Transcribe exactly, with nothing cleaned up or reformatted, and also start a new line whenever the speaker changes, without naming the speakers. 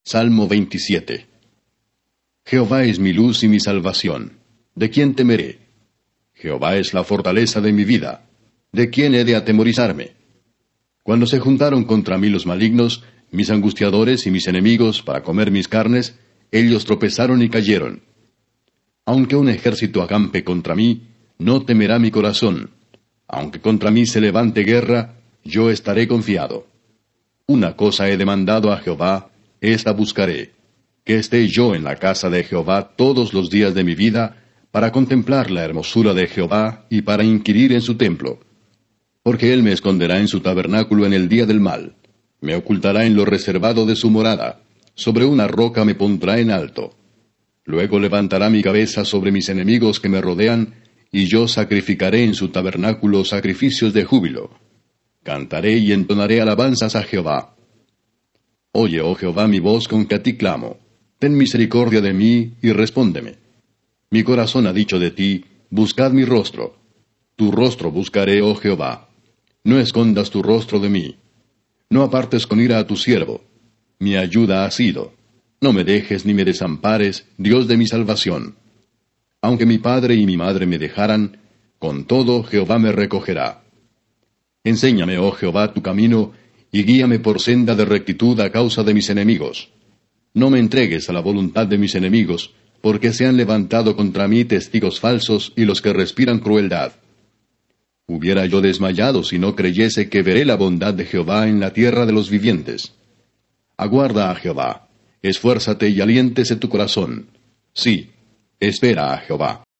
Salmo veintisiete. Jehová es mi luz y mi salvación. ¿De quién temeré? Jehová es la fortaleza de mi vida. ¿De quién he de atemorizarme? Cuando se juntaron contra mí los malignos, mis angustiadores y mis enemigos, para comer mis carnes, ellos tropezaron y cayeron. Aunque un ejército acampe contra mí, no temerá mi corazón. Aunque contra mí se levante guerra, yo estaré confiado. Una cosa he demandado a Jehová, esta buscaré, que esté yo en la casa de Jehová todos los días de mi vida, para contemplar la hermosura de Jehová y para inquirir en su templo. Porque él me esconderá en su tabernáculo en el día del mal, me ocultará en lo reservado de su morada, sobre una roca me pondrá en alto. Luego levantará mi cabeza sobre mis enemigos que me rodean, y yo sacrificaré en su tabernáculo sacrificios de júbilo. Cantaré y entonaré alabanzas a Jehová. Oye, oh Jehová, mi voz con que a ti clamo. Ten misericordia de mí y respóndeme. Mi corazón ha dicho de ti, buscad mi rostro. Tu rostro buscaré, oh Jehová. No escondas tu rostro de mí. No apartes con ira a tu siervo. Mi ayuda ha sido. No me dejes ni me desampares, Dios de mi salvación. Aunque mi padre y mi madre me dejaran, con todo Jehová me recogerá. Enséñame, oh Jehová, tu camino, y guíame por senda de rectitud a causa de mis enemigos. No me entregues a la voluntad de mis enemigos, porque se han levantado contra mí testigos falsos y los que respiran crueldad. Hubiera yo desmayado si no creyese que veré la bondad de Jehová en la tierra de los vivientes. Aguarda a Jehová, esfuérzate y aliéntese tu corazón. Sí, espera a Jehová.